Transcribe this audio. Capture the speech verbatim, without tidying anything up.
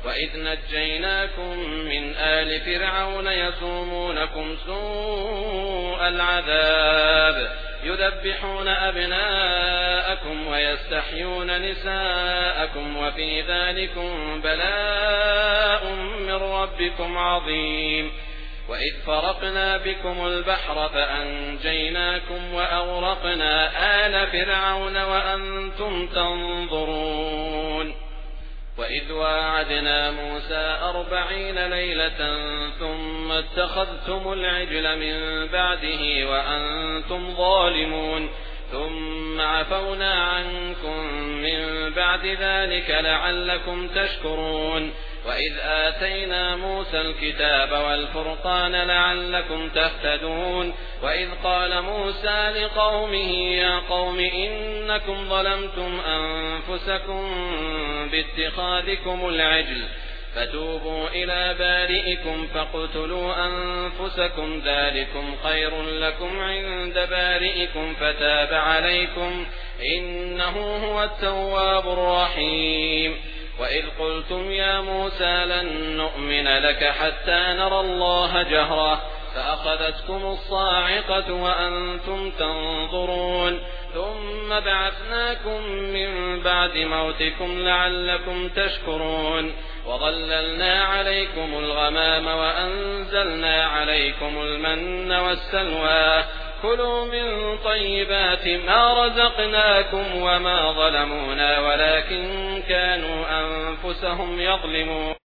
وإذ نجيناكم من آل فرعون يسومونكم سوء العذاب يذبحون أبناءكم ويستحيون نساءكم وفي ذلكم بلاء من ربكم عظيم. وإذ فرقنا بكم البحر فأنجيناكم وأغرقنا آل فرعون وأنتم تنظرون. وإذ واعدنا موسى أربعين ليلة ثم اتخذتم العجل من بعده وأنتم ظالمون ثم عفونا عنكم من بعد ذلك لعلكم تشكرون. وإذ آتينا موسى الكتاب والفرقان لعلكم تهتدون. وإذ قال موسى لقومه يا قوم إنكم ظلمتم أنفسكم باتخاذكم العجل فتوبوا إلى بارئكم فاقتلوا أنفسكم ذلكم خير لكم عند بارئكم فتاب عليكم إنه هو التواب الرحيم. وإذ قلتم يا موسى لن نؤمن لك حتى نرى الله جهرة فأخذتكم الصاعقة وأنتم تنظرون ثم بعثناكم من بعد موتكم لعلكم تشكرون. وظللنا عليكم الغمام وأنزلنا عليكم المن والسلوى كلوا من طيبات ما رزقناكم وما ظلمونا ولكن كانوا أنفسهم يظلمون.